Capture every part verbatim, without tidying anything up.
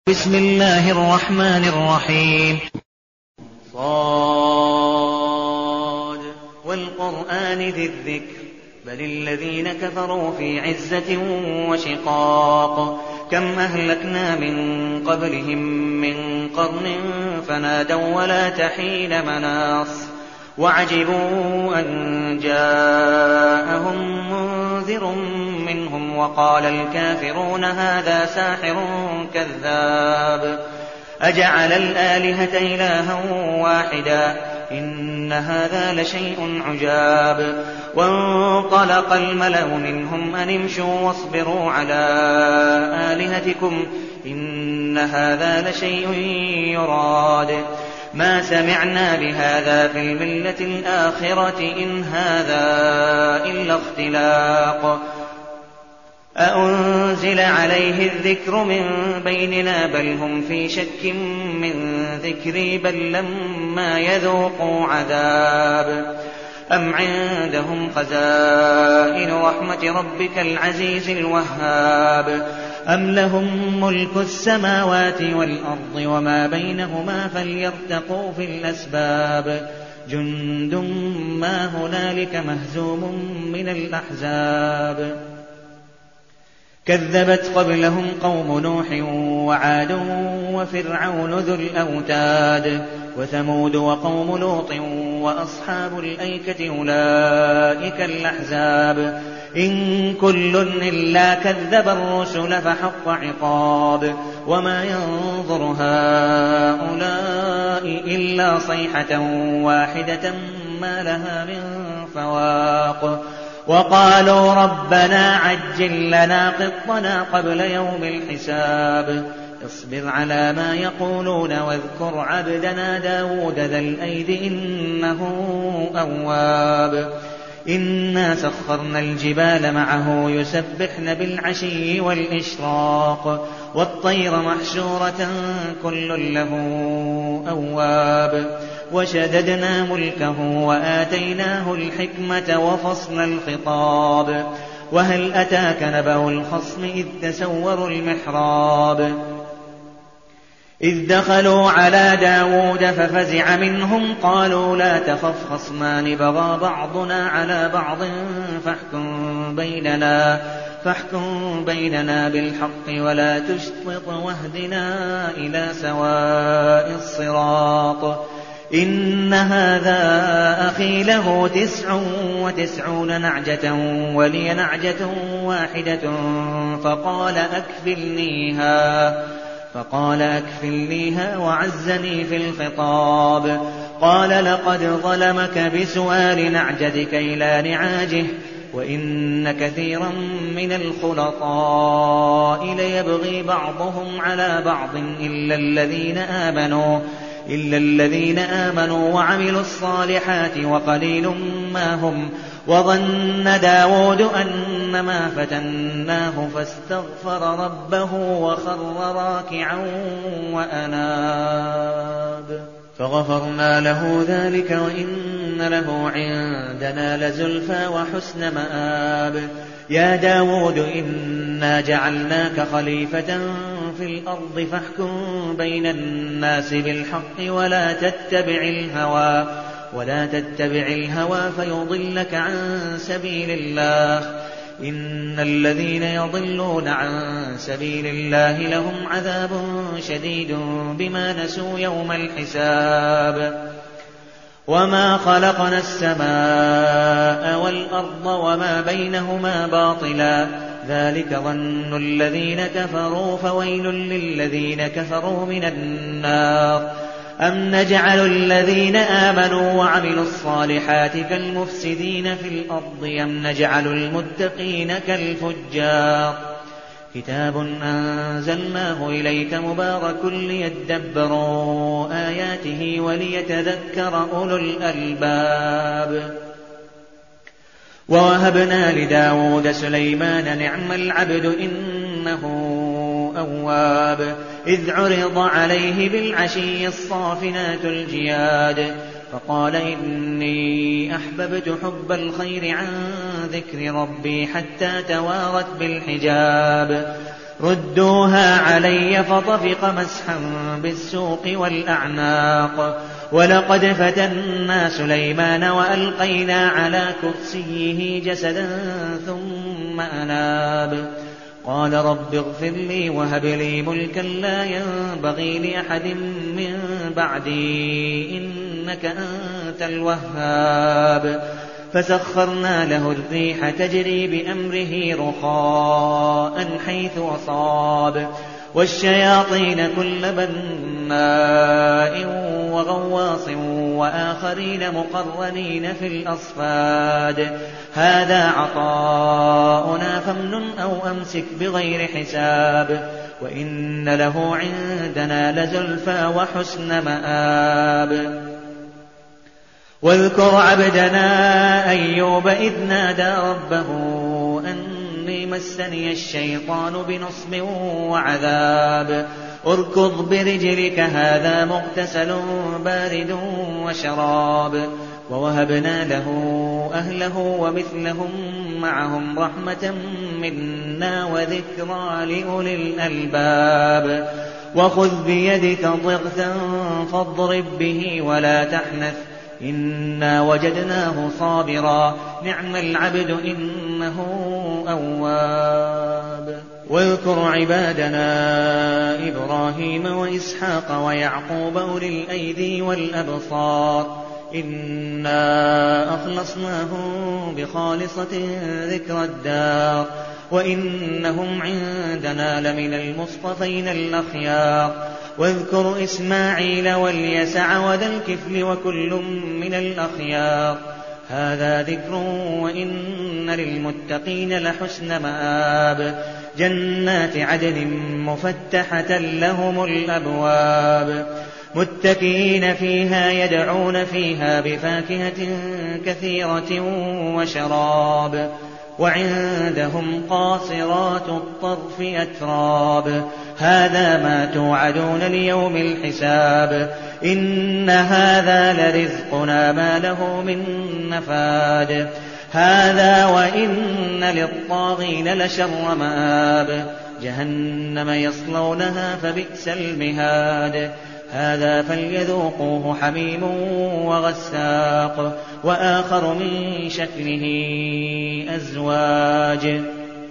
بسم الله الرحمن الرحيم. صاد والقرآن ذي الذكر بل الذين كفروا في عزة وشقاق كم أهلكنا من قبلهم من قرن فنادوا ولا تحين مناص وعجبوا أن جاءهم منذر منهم وقال الكافرون هذا ساحر كذاب أجعل الآلهة إلها واحدا إن هذا لشيء عجاب وانطلق الملأ منهم أن امشوا واصبروا على آلهتكم إن هذا لشيء يراد ما سمعنا بهذا في الملة الآخرة إن هذا إلا اختلاق أأنزل عليه الذكر من بيننا بل هم في شك من ذكري بل لما يذوقوا عذاب أم عندهم خزائن رحمة ربك العزيز الوهاب أم لهم ملك السماوات والأرض وما بينهما فليرتقوا في الأسباب جند ما هنالك مهزوم من الأحزاب كذبت قبلهم قوم نوح وعاد وفرعون ذو الأوتاد وثمود وقوم لوط وأصحاب الأيكة أولئك الأحزاب إن كل إلا كذب الرسل فحق عقاب وما ينظر هؤلاء إلا صيحة واحدة ما لها من فواق وقالوا ربنا عجل لنا قطنا قبل يوم الحساب اصبر على ما يقولون واذكر عبدنا داود ذا الأيد إنه أواب إنا سخرنا الجبال معه يسبحن بالعشي والإشراق والطير محشورة كل له أواب وشددنا ملكه وآتيناه الحكمة وفصل الخطاب وهل أتاك نبأ الخصم إذ تسوروا المحراب إذ دخلوا على داود ففزع منهم قالوا لا تخف خصمان بغى بعضنا على بعض فاحكم بيننا فاحكم بيننا بالحق ولا تشطط واهدنا إلى سواء الصراط إن هذا أخي له تسع وتسعون نعجة ولي نعجة واحدة فقال أكفلنيها فقال أكفلنيها وعزني في الخطاب قال لقد ظلمك بسؤال نعجتك إلى نعاجه وإن كثيرا من الخلطاء ليبغي بعضهم على بعض إلا الذين آمنوا إلا الذين آمنوا وعملوا الصالحات وقليل ما هم وظن داود أنما فتناه فاستغفر ربه وخر راكعا وأناب فغفرنا له ذلك وإن له عندنا لزلفى وحسن مآب يا داود إنا جعلناك خليفة في الأرض فاحكم بين الناس بالحق ولا تتبع الهوى ولا تتبع الهوى فيضلك عن سبيل الله إن الذين يضلون عن سبيل الله لهم عذاب شديد بما نسوا يوم الحساب وما خلقنا السماء والأرض وما بينهما باطلا ذلك ظن الذين كفروا فويل للذين كفروا من النار أم نجعل الذين آمنوا وعملوا الصالحات كالمفسدين في الأرض أم نجعل المتقين كالفجار كتاب أنزلناه إليك مبارك ليدبروا آياته وليتذكر أولو الألباب ووهبنا لداود سليمان نعم العبد إنه أواب إذ عرض عليه بالعشي الصافنات الجياد فقال إني أحببت حب الخير عن ذكر ربي حتى توارت بالحجاب ردوها علي فطفق مسحا بالسوق والأعناق ولقد فتنا سليمان وألقينا على كرسيه جسدا ثم أناب قال رب اغفر لي وهب لي ملكا لا ينبغي لأحد من بعدي إنك أنت الوهاب فسخرنا له الريح تجري بأمره رخاء حيث أصاب والشياطين كل بناء وغواص وآخرين مقرنين في الأصفاد هذا عطاؤنا فامنن أو أمسك بغير حساب وإن له عندنا لزلفى وحسن مآب واذكر عبدنا أيوب إذ نادى ربه أني مسني الشيطان بنصب وعذاب اركض برجلك هذا مغتسل بارد وشراب ووهبنا له أهله ومثلهم معهم رحمة منا وذكرى لأولي الألباب وخذ بيدك ضغثا فاضرب به ولا تحنث إنا وجدناه صابرا نعم العبد إنه أواب واذكر عبادنا إبراهيم وإسحاق ويعقوب أولي الأيدي والأبصار إنا أخلصناهم بخالصة ذكر الدار وإنهم عندنا لمن المصطفين الأخيار واذكر إسماعيل واليسع وذا الكفل وكل من الأخيار هذا ذكر وإن للمتقين لحسن مآب جنات عدن مفتحة لهم الأبواب متكئين فيها يدعون فيها بفاكهة كثيرة وشراب وعندهم قاصرات الطرف أتراب هذا ما توعدون ليوم الحساب إن هذا لرزقنا ما له من نفاد هذا وإن للطاغين لشر مآب جهنم يصلونها فبئس المهاد هذا فليذوقوه حميم وغساق وآخر من شكله أزواج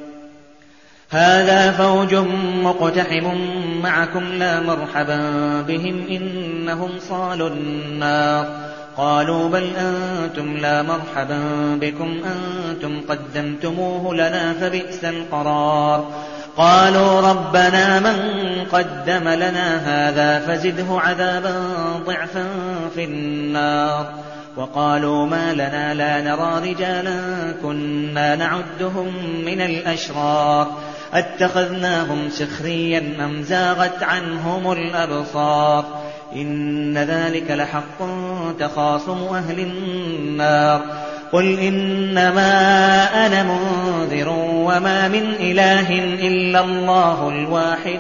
هذا فوج مقتحم معكم لا مرحبا بهم إنهم صالوا النار قالوا بل أنتم لا مرحبا بكم أنتم قدمتموه لنا فبئس القرار قالوا ربنا من قدم لنا هذا فزده عذابا ضعفا في النار وقالوا ما لنا لا نرى رجالا كنا نعدهم من الأشرار اتخذناهم سخريا أم زاغت عنهم الأبصار إن ذلك لحق تخاصم أهل النار قل إنما أنا منذر وما من إله إلا الله الواحد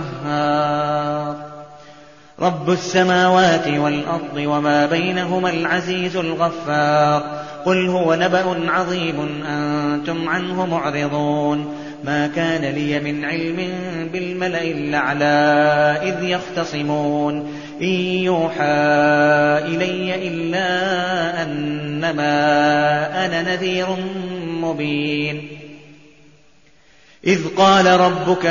القهار رب السماوات والأرض وما بينهما العزيز الغفار قل هو نبأ عظيم أنتم عنه معرضون ما كان لي من علم بالملأ الأعلى إذ يختصمون إن يوحى إلي إلا أنما أنا نذير مبين إذ قال ربك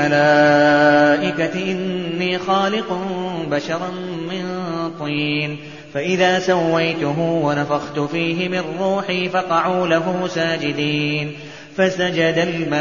للملائكة إني خالق بشرا من طين فإذا سويته ونفخت فيه من روحي فقعوا له ساجدين فسجد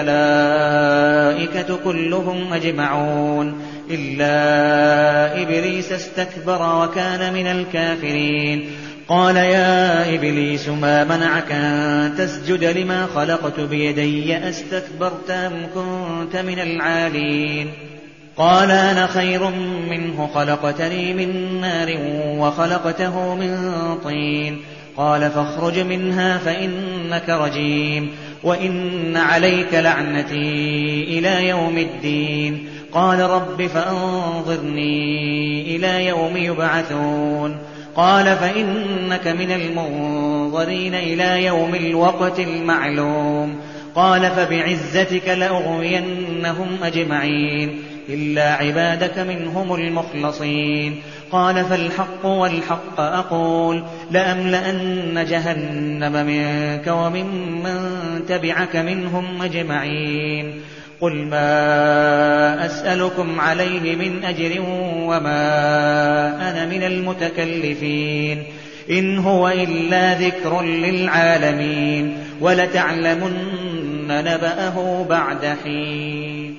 الملائكة كلهم أجمعون إلا إبليس استكبر وكان من الكافرين قال يا إبليس ما منعك أن تسجد لما خلقت بيدي أستكبرت أم كنت من العالين قال أنا خير منه خلقتني من نار وخلقته من طين قال فاخرج منها فإنك رجيم وإن عليك لعنتي إلى يوم الدين قال رب فأنظرني إلى يوم يبعثون قال فإنك من المنظرين إلى يوم الوقت المعلوم قال فبعزتك لأغوينهم أجمعين إلا عبادك منهم المخلصين قال فالحق والحق أقول لأملأن جهنم منك وممن تبعك منهم أجمعين قل ما أسألكم عليه من أجر وما أنا من المتكلفين إن هو إلا ذكر للعالمين ولتعلمن نبأه بعد حين.